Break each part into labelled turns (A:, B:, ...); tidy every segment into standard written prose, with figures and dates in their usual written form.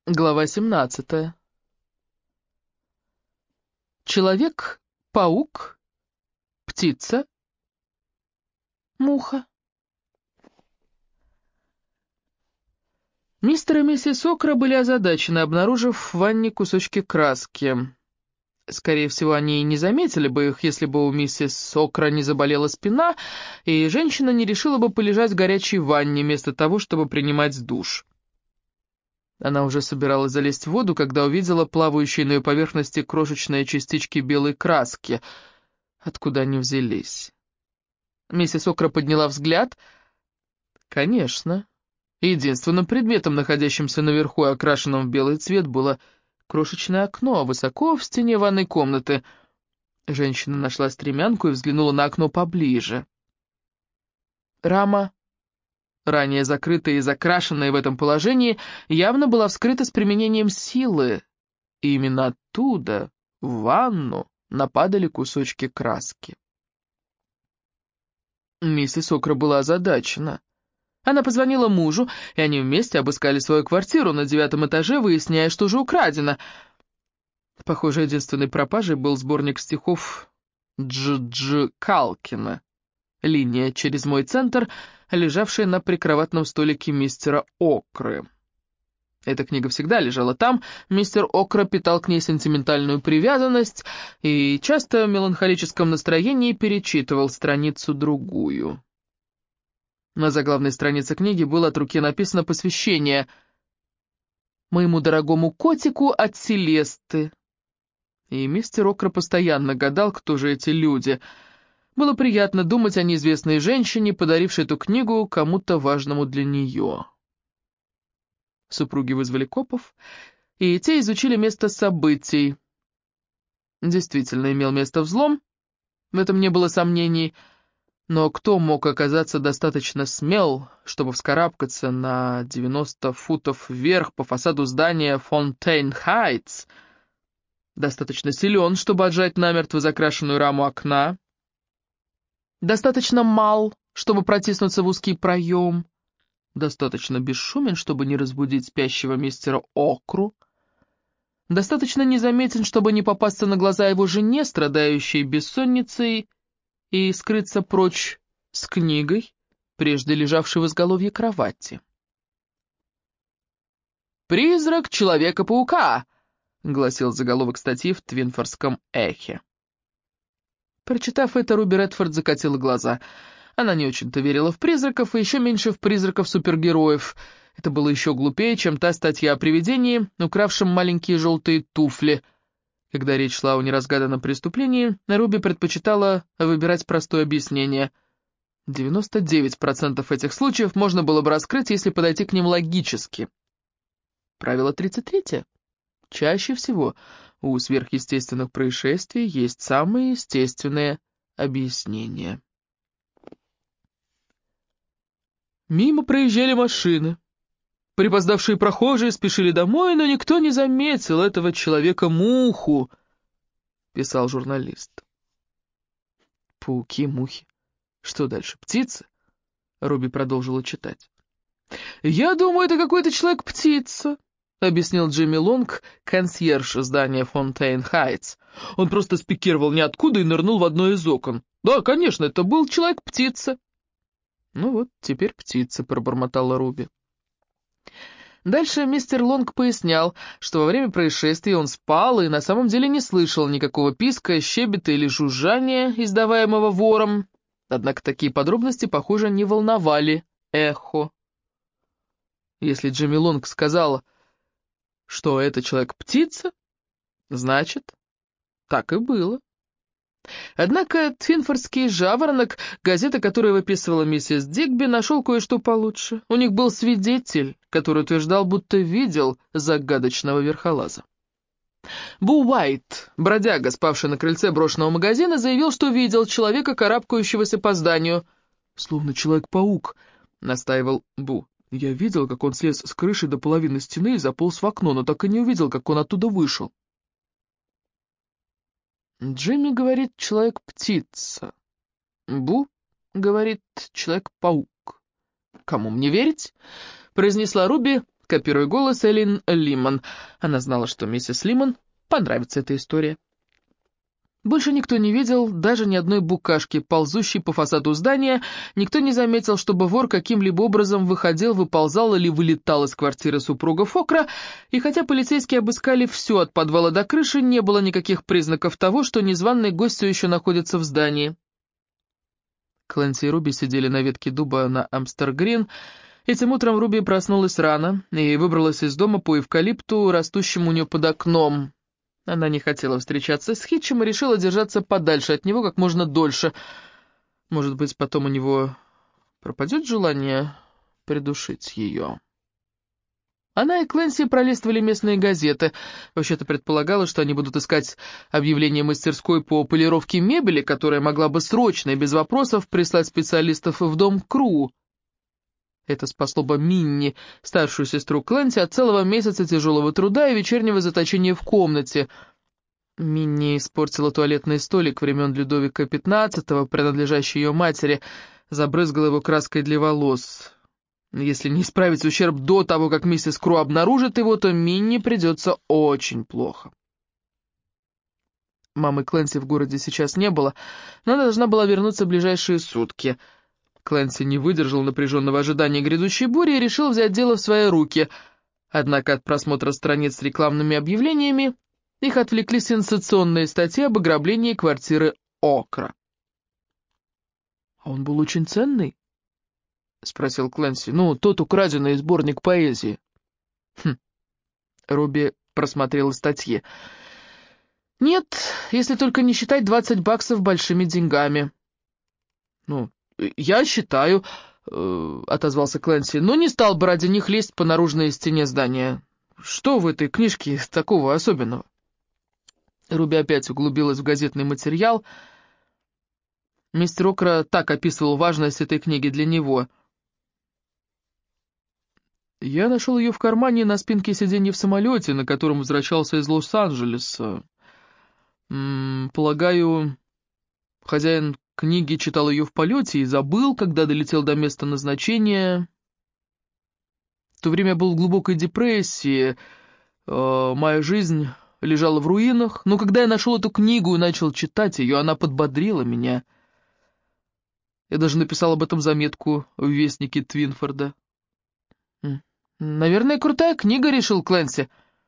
A: Глава 17. Человек, паук, птица, муха. Мистер и миссис Окра были озадачены, обнаружив в ванне кусочки краски. Скорее всего, они и не заметили бы их, если бы у миссис Окра не заболела спина, и женщина не решила бы полежать в горячей ванне, вместо того, чтобы принимать душ. Она уже собиралась залезть в воду, когда увидела плавающие на ее поверхности крошечные частички белой краски. Откуда они взялись? Миссис Окра подняла взгляд. Конечно. Единственным предметом, находящимся наверху и окрашенным в белый цвет, было крошечное окно, высоко в стене ванной комнаты. Женщина нашла стремянку и взглянула на окно поближе. Рама, ранее закрытая и закрашенная в этом положении, явно была вскрыта с применением силы. И именно оттуда, в ванну, нападали кусочки краски. Миссис Окра была озадачена. Она позвонила мужу, и они вместе обыскали свою квартиру на 9-м этаже, выясняя, что же украдено. Похоже, единственной пропажей был сборник стихов Дж. Калкина «Линия через мой центр», лежавшая на прикроватном столике мистера Окры. Эта книга всегда лежала там, мистер Окра питал к ней сентиментальную привязанность и часто в меланхолическом настроении перечитывал страницу-другую. На заглавной странице книги было от руки написано посвящение «Моему дорогому котику от Селесты». И мистер Окра постоянно гадал, кто же эти люди. Было приятно думать о неизвестной женщине, подарившей эту книгу кому-то важному для нее. Супруги вызвали копов, и те изучили место событий. Действительно, имел место взлом, в этом не было сомнений, но кто мог оказаться достаточно смел, чтобы вскарабкаться на 90 футов вверх по фасаду здания Фонтейн-Хайтс, достаточно силен, чтобы отжать намертво закрашенную раму окна, достаточно мал, чтобы протиснуться в узкий проем, достаточно бесшумен, чтобы не разбудить спящего мистера Окру, достаточно незаметен, чтобы не попасться на глаза его жене, страдающей бессонницей, и скрыться прочь с книгой, прежде лежавшей в изголовье кровати. «Призрак Человека-паука», — гласил заголовок статьи в Твинфордском эхе. Прочитав это, Руби Редфорд закатила глаза. Она не очень-то верила в призраков, и еще меньше в призраков-супергероев. Это было еще глупее, чем та статья о привидении, укравшем маленькие желтые туфли. Когда речь шла о неразгаданном преступлении, Руби предпочитала выбирать простое объяснение. 99% этих случаев можно было бы раскрыть, если подойти к ним логически. Правило 33. Чаще всего у сверхъестественных происшествий есть самые естественные объяснения. Мимо проезжали машины. Припоздавшие прохожие спешили домой, но никто не заметил этого человека-муху, писал журналист. Пауки, мухи. Что дальше, птицы? Руби продолжила читать. «Я думаю, это какой-то человек-птица», — объяснил Джимми Лонг, консьерж здания Фонтейн-Хайтс. «Он просто спикировал ниоткуда и нырнул в одно из окон. Да, конечно, это был человек-птица». «Ну вот, теперь птица», — пробормотала Руби. Дальше мистер Лонг пояснял, что во время происшествия он спал и на самом деле не слышал никакого писка, щебета или жужжания, издаваемого вором. Однако такие подробности, похоже, не волновали эхо. Если Джимми Лонг сказал, что это человек-птица, значит, так и было. Однако Твинфордский жаворонок, газета, которую выписывала миссис Дигби, нашел кое-что получше. У них был свидетель, который утверждал, будто видел загадочного верхолаза. Бу Уайт, бродяга, спавший на крыльце брошенного магазина, заявил, что видел человека, карабкающегося по зданию. «Словно человек-паук», — настаивал Бу. «Я видел, как он слез с крыши до половины стены и заполз в окно, но так и не увидел, как он оттуда вышел». Джимми говорит «человек-птица». Бу говорит «человек-паук». «Кому мне верить?» — произнесла Руби, копируя голос Эллен Лимон. Она знала, что миссис Лимон понравится эта история. Больше никто не видел даже ни одной букашки, ползущей по фасаду здания. Никто не заметил, чтобы вор каким-либо образом выходил, выползал или вылетал из квартиры супруга Фокра, и хотя полицейские обыскали все от подвала до крыши, не было никаких признаков того, что незваный гость все еще находится в здании. Клэнси и Руби сидели на ветке дуба на Амстер-Грин. Этим утром Руби проснулась рано и выбралась из дома по эвкалипту, растущему у нее под окном. Она не хотела встречаться с Хитчем и решила держаться подальше от него как можно дольше. Может быть, потом у него пропадет желание придушить ее. Она и Клэнси пролистывали местные газеты. Вообще-то предполагалось, что они будут искать объявление мастерской по полировке мебели, которая могла бы срочно и без вопросов прислать специалистов в дом Кру. Это спасло бы Минни, старшую сестру Клэнси, от целого месяца тяжелого труда и вечернего заточения в комнате. Минни испортила туалетный столик времен Людовика XV, принадлежащий ее матери, забрызгала его краской для волос. Если не исправить ущерб до того, как миссис Кру обнаружит его, то Минни придется очень плохо. Мамы Клэнси в городе сейчас не было, но она должна была вернуться в ближайшие сутки. Клэнси не выдержал напряженного ожидания грядущей бури и решил взять дело в свои руки. Однако от просмотра страниц с рекламными объявлениями их отвлекли сенсационные статьи об ограблении квартиры Окра. «А он был очень ценный?» — спросил Клэнси. «Ну, тот украденный сборник поэзии». Руби просмотрела статьи. «Нет, если только не считать $20 большими деньгами». «Ну, я считаю», — отозвался Клэнси, «но не стал бы ради них лезть по наружной стене здания. Что в этой книжке такого особенного?» Руби опять углубилась в газетный материал. Мистер Окра так описывал важность этой книги для него. «Я нашел ее в кармане на спинке сиденья в самолете, на котором возвращался из Лос-Анджелеса. Полагаю, хозяин книги читал ее в полете и забыл, когда долетел до места назначения. В то время я был в глубокой депрессии, моя жизнь лежала в руинах, но когда я нашел эту книгу и начал читать ее, она подбодрила меня. Я даже написал об этом заметку в Вестнике Твинфорда». «Наверное, крутая книга», — решил Клэнси.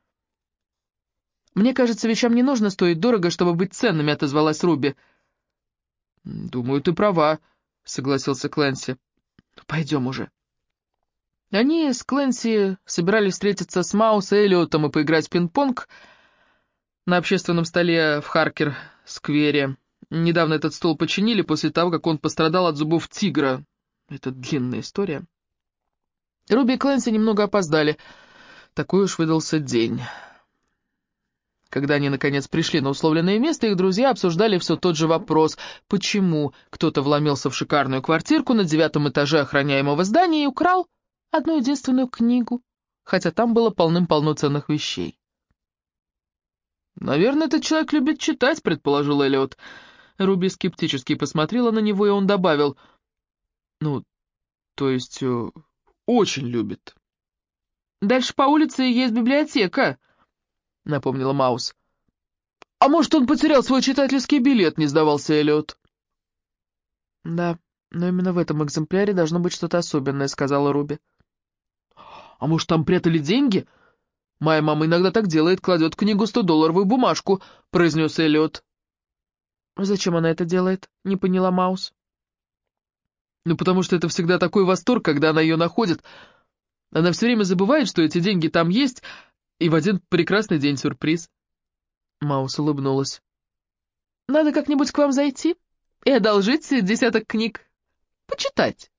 A: «Мне кажется, вещам не нужно стоить дорого, чтобы быть ценными», — отозвалась Руби. «Думаю, ты права», — согласился Клэнси. «Пойдем уже». Они с Клэнси собирались встретиться с Маус и Эллиотом и поиграть в пинг-понг на общественном столе в Харкер-сквере. Недавно этот стол починили после того, как он пострадал от зубов тигра. Это длинная история. Руби и Клэнси немного опоздали. Такой уж выдался день. Когда они, наконец, пришли на условленное место, их друзья обсуждали все тот же вопрос, почему кто-то вломился в шикарную квартирку на 9-м этаже охраняемого здания и украл одну единственную книгу, хотя там было полным-полно ценных вещей. «Наверное, этот человек любит читать», — предположил Эллиот. Руби скептически посмотрела на него, и он добавил: «Ну, то есть, очень любит». «Дальше по улице есть библиотека», — напомнила Маус. «А может, он потерял свой читательский билет?» — не сдавался Эллиот. «Да, но именно в этом экземпляре должно быть что-то особенное», — сказала Руби. «А может, там прятали деньги? Моя мама иногда так делает, кладет в книгу $100 бумажку», — произнес Эллиот. «Зачем она это делает?» — не поняла Маус. «Ну, потому что это всегда такой восторг, когда она ее находит. Она все время забывает, что эти деньги там есть, и в один прекрасный день сюрприз». Маус улыбнулась. «Надо как-нибудь к вам зайти и одолжить 10 книг. Почитать».